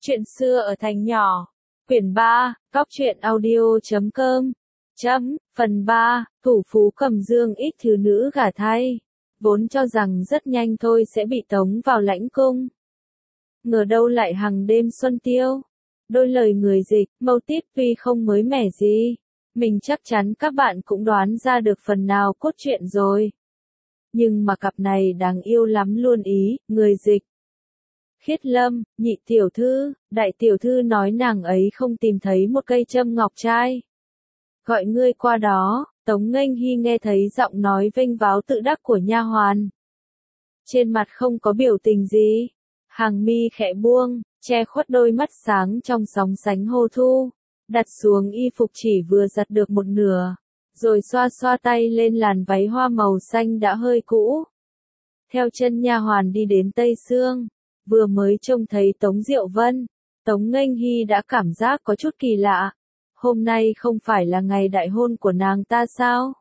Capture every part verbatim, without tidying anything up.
Chuyện xưa ở thành nhỏ. Quyển ba, Cóc truyện audio chấm com. Chấm, phần ba, thủ phú cầm dương ít thứ nữ gả thay. Vốn cho rằng rất nhanh thôi sẽ bị tống vào lãnh cung. Ngờ đâu lại hằng đêm xuân tiêu. Đôi lời người dịch, mâu típ tuy không mới mẻ gì. Mình chắc chắn các bạn cũng đoán ra được phần nào cốt truyện rồi. Nhưng mà cặp này đáng yêu lắm luôn ý, người dịch. Khiết Lâm, nhị tiểu thư, đại tiểu thư nói nàng ấy không tìm thấy một cây châm ngọc trai. Gọi ngươi qua đó. Tống Nghênh Hy nghe thấy giọng nói vênh váo tự đắc của nha hoàn. Trên mặt không có biểu tình gì, hàng mi khẽ buông, che khuất đôi mắt sáng trong sóng sánh hô thu, đặt xuống y phục chỉ vừa giặt được một nửa, rồi xoa xoa tay lên làn váy hoa màu xanh đã hơi cũ. Theo chân nha hoàn đi đến Tây Sương, vừa mới trông thấy Tống Diệu Vân, Tống Nghênh Hy đã cảm giác có chút kỳ lạ. Hôm nay không phải là ngày đại hôn của nàng ta sao?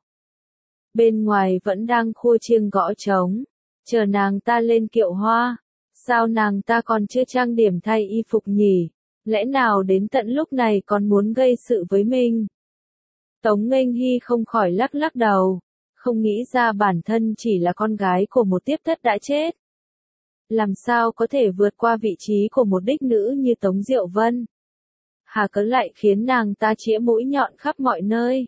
Bên ngoài vẫn đang khua chiêng gõ trống, chờ nàng ta lên kiệu hoa. Sao nàng ta còn chưa trang điểm thay y phục nhỉ? Lẽ nào đến tận lúc này còn muốn gây sự với mình? Tống Nghênh Hy không khỏi lắc lắc đầu, không nghĩ ra bản thân chỉ là con gái của một tiếp thất đã chết. Làm sao có thể vượt qua vị trí của một đích nữ như Tống Diệu Vân? Hà cớ lại khiến nàng ta chĩa mũi nhọn khắp mọi nơi.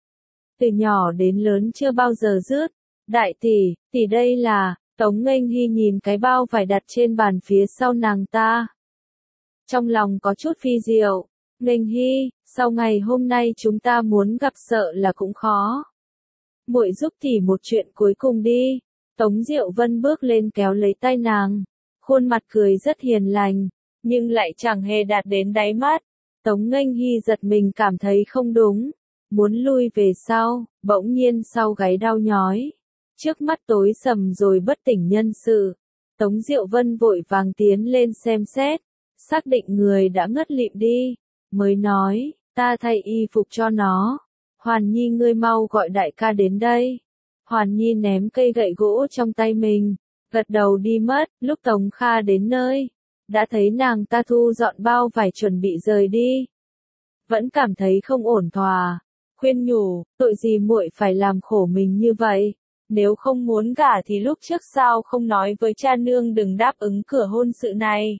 Từ nhỏ đến lớn chưa bao giờ dứt. Đại tỷ, tỷ đây là, Tống Nghênh Hy nhìn cái bao vải đặt trên bàn phía sau nàng ta. Trong lòng có chút phi diệu. Nghênh Hy, sau ngày hôm nay chúng ta muốn gặp sợ là cũng khó. Muội giúp tỷ một chuyện cuối cùng đi. Tống Diệu Vân bước lên kéo lấy tay nàng. Khuôn mặt cười rất hiền lành, nhưng lại chẳng hề đạt đến đáy mắt. Tống Nghênh Hy giật mình cảm thấy không đúng, muốn lui về sau, bỗng nhiên sau gáy đau nhói. Trước mắt tối sầm rồi bất tỉnh nhân sự. Tống Diệu Vân vội vàng tiến lên xem xét, xác định người đã ngất lịm đi, mới nói, ta thay y phục cho nó. Hoàn Nhi ngươi mau gọi đại ca đến đây. Hoàn Nhi ném cây gậy gỗ trong tay mình, gật đầu đi mất. Lúc Tống Kha đến nơi, đã thấy nàng ta thu dọn bao vải chuẩn bị rời đi. Vẫn cảm thấy không ổn thỏa, khuyên nhủ, tội gì muội phải làm khổ mình như vậy, nếu không muốn gả thì lúc trước sao không nói với cha nương đừng đáp ứng cửa hôn sự này.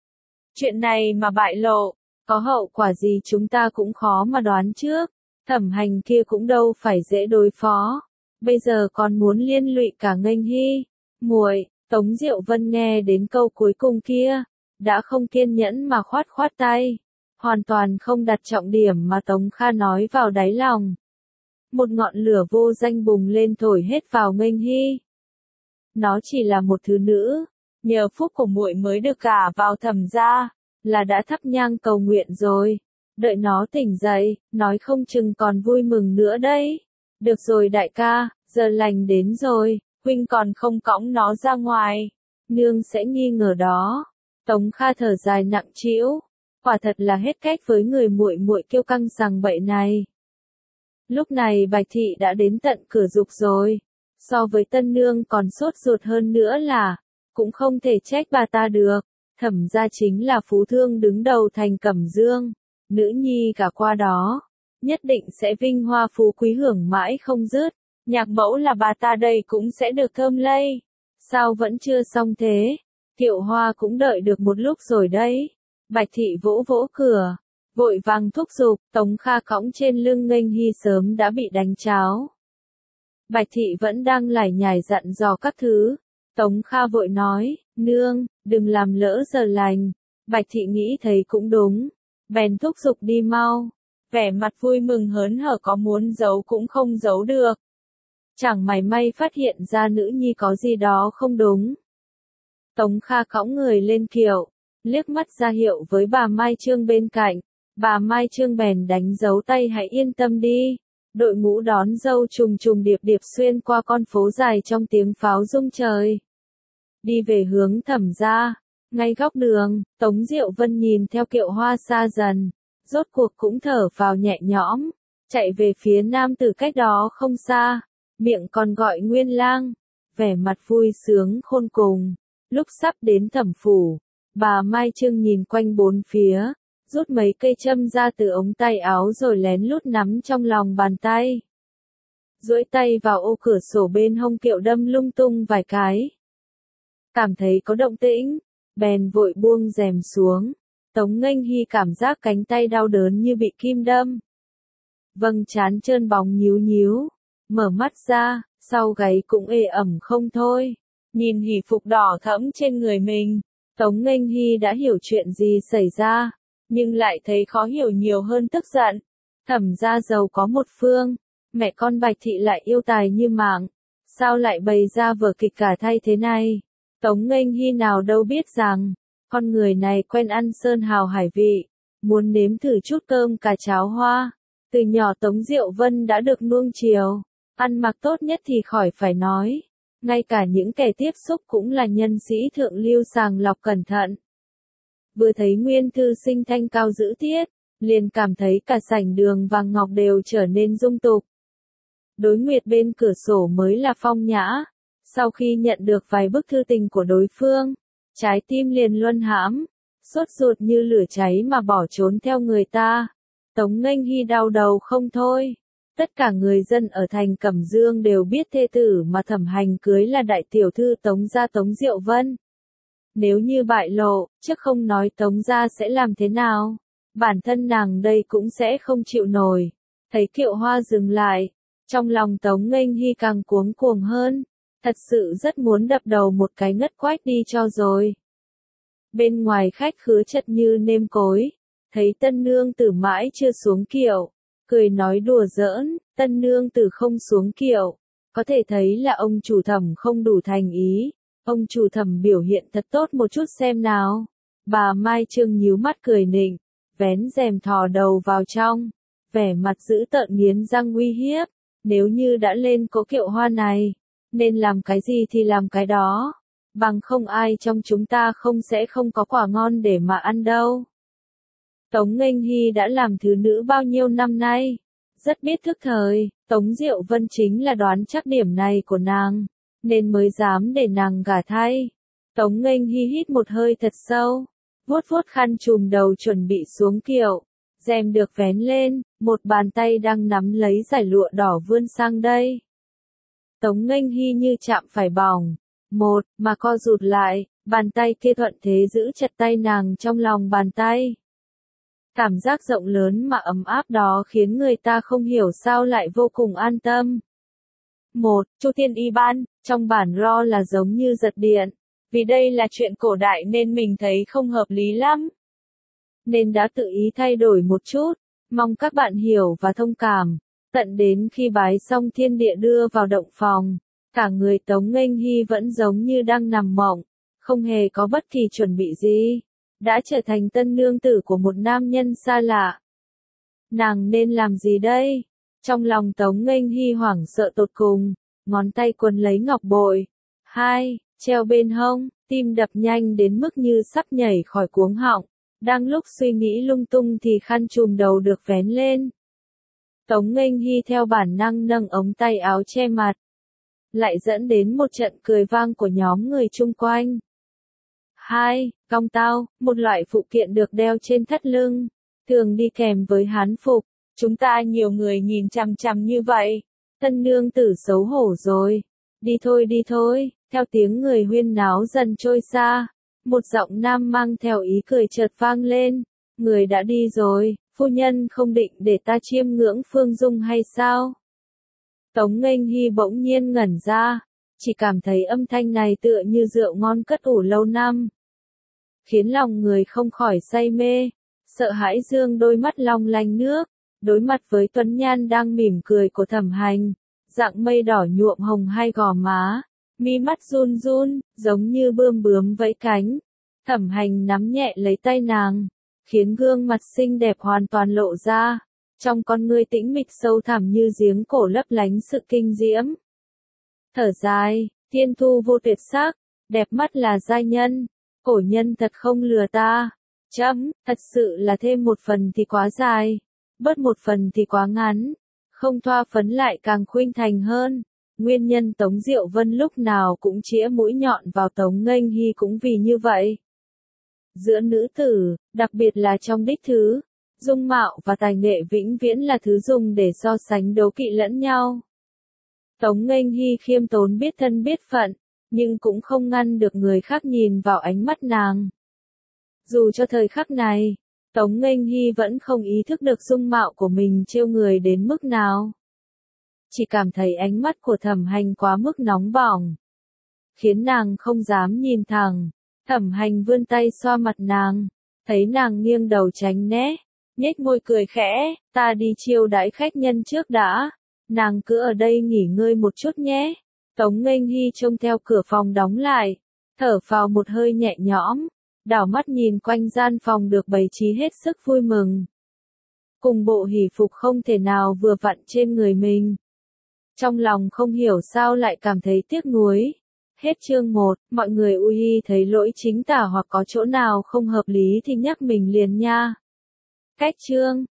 Chuyện này mà bại lộ, có hậu quả gì chúng ta cũng khó mà đoán trước, Thẩm Hành kia cũng đâu phải dễ đối phó, bây giờ còn muốn liên lụy cả Nghênh Hy. Muội, Tống Diệu Vân nghe đến câu cuối cùng kia, đã không kiên nhẫn mà khoát khoát tay, hoàn toàn không đặt trọng điểm mà Tống Kha nói vào đáy lòng. Một ngọn lửa vô danh bùng lên thổi hết vào Nghênh Hy. Nó chỉ là một thứ nữ, nhờ phúc của muội mới được gả vào Thẩm gia, là đã thắp nhang cầu nguyện rồi. Đợi nó tỉnh dậy, nói không chừng còn vui mừng nữa đấy. Được rồi đại ca, giờ lành đến rồi, huynh còn không cõng nó ra ngoài, nương sẽ nghi ngờ đó. Tống Kha thở dài nặng trĩu, quả thật là hết cách với người muội muội kiêu căng sằng bậy này. Lúc này Bạch Thị đã đến tận cửa dục rồi, so với tân nương còn sốt ruột hơn nữa là, cũng không thể trách bà ta được. Thẩm gia chính là phú thương đứng đầu thành Cẩm Dương, nữ nhi cả qua đó, nhất định sẽ vinh hoa phú quý hưởng mãi không dứt. Nhạc mẫu là bà ta đây cũng sẽ được thơm lây. Sao vẫn chưa xong thế? Kiệu hoa cũng đợi được một lúc rồi đấy. Bạch Thị vỗ vỗ cửa, vội vàng thúc giục. Tống Kha cõng trên lưng Nghênh Hy sớm đã bị đánh cháo. Bạch Thị vẫn đang lải nhải dặn dò các thứ. Tống Kha vội nói, nương, đừng làm lỡ giờ lành. Bạch Thị nghĩ thấy cũng đúng, bèn thúc giục đi mau. Vẻ mặt vui mừng hớn hở có muốn giấu cũng không giấu được. Chẳng mảy may phát hiện ra nữ nhi có gì đó không đúng. Tống Kha cõng người lên kiệu, liếc mắt ra hiệu với bà Mai Trương bên cạnh. Bà Mai Trương bèn đánh dấu tay hãy yên tâm đi. Đội ngũ đón dâu trùng trùng điệp điệp xuyên qua con phố dài trong tiếng pháo rung trời. Đi về hướng Thẩm gia. Ngay góc đường, Tống Diệu Vân nhìn theo kiệu hoa xa dần, rốt cuộc cũng thở vào nhẹ nhõm, chạy về phía nam từ cách đó không xa. Miệng còn gọi Nguyên Lang, vẻ mặt vui sướng khôn cùng. Lúc sắp đến Thẩm phủ, Bà Mai Trưng nhìn quanh bốn phía, rút mấy cây châm ra từ ống tay áo rồi lén lút nắm trong lòng bàn tay. Duỗi tay vào ô cửa sổ bên hông kiệu đâm lung tung vài cái. Cảm thấy có động tĩnh, bèn vội buông rèm xuống. Tống Nghênh Hy cảm giác cánh tay đau đớn như bị kim đâm. Vầng trán trơn bóng nhíu nhíu, mở mắt ra, sau gáy cũng ê ẩm không thôi. Nhìn hỉ phục đỏ thẫm trên người mình, Tống Nghênh Hy đã hiểu chuyện gì xảy ra, nhưng lại thấy khó hiểu nhiều hơn tức giận. Thẩm gia giàu có một phương, mẹ con Bạch Thị lại yêu tài như mạng, sao lại bày ra vở kịch cả thay thế này? Tống Nghênh Hy nào đâu biết rằng, con người này quen ăn sơn hào hải vị, muốn nếm thử chút cơm cà cháo hoa. Từ nhỏ Tống Diệu Vân đã được nuông chiều, ăn mặc tốt nhất thì khỏi phải nói. Ngay cả những kẻ tiếp xúc cũng là nhân sĩ thượng lưu sàng lọc cẩn thận. Vừa thấy Nguyên thư sinh thanh cao giữ tiết, liền cảm thấy cả sảnh đường vàng ngọc đều trở nên dung tục. Đối nguyệt bên cửa sổ mới là phong nhã. Sau khi nhận được vài bức thư tình của đối phương, trái tim liền luân hãm, sốt ruột như lửa cháy mà bỏ trốn theo người ta. Tống Nghênh Hy đau đầu không thôi. Tất cả người dân ở thành Cẩm Dương đều biết thê tử mà Thẩm Hành cưới là đại tiểu thư Tống gia Tống Diệu Vân. Nếu như bại lộ, chứ không nói Tống gia sẽ làm thế nào, bản thân nàng đây cũng sẽ không chịu nổi. Thấy kiệu hoa dừng lại, trong lòng Tống Nghênh Hy càng cuống cuồng hơn, thật sự rất muốn đập đầu một cái ngất quách đi cho rồi. Bên ngoài khách khứa chật như nêm cối, thấy tân nương tử mãi chưa xuống kiệu, cười nói đùa giỡn, tân nương tử không xuống kiệu, có thể thấy là ông chủ Thẩm không đủ thành ý. Ông chủ Thẩm biểu hiện thật tốt một chút xem nào. Bà Mai Trưng nhíu mắt cười nịnh, vén rèm thò đầu vào trong, vẻ mặt dữ tợn nghiến răng uy hiếp, nếu như đã lên cỗ kiệu hoa này, nên làm cái gì thì làm cái đó, bằng không ai trong chúng ta không sẽ không có quả ngon để mà ăn đâu. Tống Nghênh Hy đã làm thứ nữ bao nhiêu năm nay, rất biết thức thời, Tống Diệu Vân chính là đoán chắc điểm này của nàng, nên mới dám để nàng gả thay. Tống Nghênh Hy hít một hơi thật sâu, vuốt vuốt khăn trùm đầu chuẩn bị xuống kiệu, rèm được vén lên, một bàn tay đang nắm lấy dải lụa đỏ vươn sang đây. Tống Nghênh Hy như chạm phải bỏng, một, mà co rụt lại, bàn tay kia thuận thế giữ chặt tay nàng trong lòng bàn tay. Cảm giác rộng lớn mà ấm áp đó khiến người ta không hiểu sao lại vô cùng an tâm. Một, Chu Tiên Y Ban, trong bản ro là giống như giật điện, vì đây là chuyện cổ đại nên mình thấy không hợp lý lắm. Nên đã tự ý thay đổi một chút, mong các bạn hiểu và thông cảm. Tận đến khi bái xong thiên địa đưa vào động phòng, cả người Tống Nghênh Hy vẫn giống như đang nằm mộng, không hề có bất kỳ chuẩn bị gì, đã trở thành tân nương tử của một nam nhân xa lạ. Nàng nên làm gì đây? Trong lòng Tống Nghênh Hy hoảng sợ tột cùng, ngón tay quấn lấy ngọc bội. Hai, treo bên hông, tim đập nhanh đến mức như sắp nhảy khỏi cuống họng. Đang lúc suy nghĩ lung tung thì khăn trùm đầu được vén lên. Tống Nghênh Hy theo bản năng nâng ống tay áo che mặt, lại dẫn đến một trận cười vang của nhóm người chung quanh. Hai, cong tao, một loại phụ kiện được đeo trên thắt lưng, thường đi kèm với hán phục. Chúng ta nhiều người nhìn chằm chằm như vậy, tân nương tử xấu hổ rồi. Đi thôi đi thôi, theo tiếng người huyên náo dần trôi xa, một giọng nam mang theo ý cười chợt vang lên. Người đã đi rồi, phu nhân không định để ta chiêm ngưỡng Phương Dung hay sao? Tống Nghênh Hy bỗng nhiên ngẩn ra, chỉ cảm thấy âm thanh này tựa như rượu ngon cất ủ lâu năm, khiến lòng người không khỏi say mê, sợ hãi dương đôi mắt long lanh nước, đối mặt với tuấn nhan đang mỉm cười của Thẩm Hành, dạng mây đỏ nhuộm hồng hai gò má, mi mắt run run, giống như bươm bướm vẫy cánh. Thẩm Hành nắm nhẹ lấy tay nàng, khiến gương mặt xinh đẹp hoàn toàn lộ ra, trong con ngươi tĩnh mịch sâu thẳm như giếng cổ lấp lánh sự kinh diễm. Thở dài, thiên thu vô tuyệt sắc, đẹp mắt là giai nhân, cổ nhân thật không lừa ta. Chấm, thật sự là thêm một phần thì quá dài, bớt một phần thì quá ngắn, không thoa phấn lại càng khuynh thành hơn. Nguyên nhân Tống Diệu Vân lúc nào cũng chĩa mũi nhọn vào Tống Nghênh Hy cũng vì như vậy. Giữa nữ tử, đặc biệt là trong đích thứ, dung mạo và tài nghệ vĩnh viễn là thứ dùng để so sánh đố kỵ lẫn nhau. Tống Nghênh Hy khiêm tốn biết thân biết phận, nhưng cũng không ngăn được người khác nhìn vào ánh mắt nàng. Dù cho thời khắc này, Tống Nghênh Hy vẫn không ý thức được dung mạo của mình trêu người đến mức nào. Chỉ cảm thấy ánh mắt của Thẩm Hành quá mức nóng bỏng, khiến nàng không dám nhìn thẳng. Thẩm Hành vươn tay xoa mặt nàng, thấy nàng nghiêng đầu tránh né, nhếch môi cười khẽ, ta đi chiêu đãi khách nhân trước đã, nàng cứ ở đây nghỉ ngơi một chút nhé. Tống Nghênh Hy trông theo cửa phòng đóng lại, thở phào một hơi nhẹ nhõm, đảo mắt nhìn quanh gian phòng được bày trí hết sức vui mừng. Cùng bộ hỷ phục không thể nào vừa vặn trên người mình. Trong lòng không hiểu sao lại cảm thấy tiếc nuối. Hết chương một, mọi người ui thấy lỗi chính tả hoặc có chỗ nào không hợp lý thì nhắc mình liền nha. Cách chương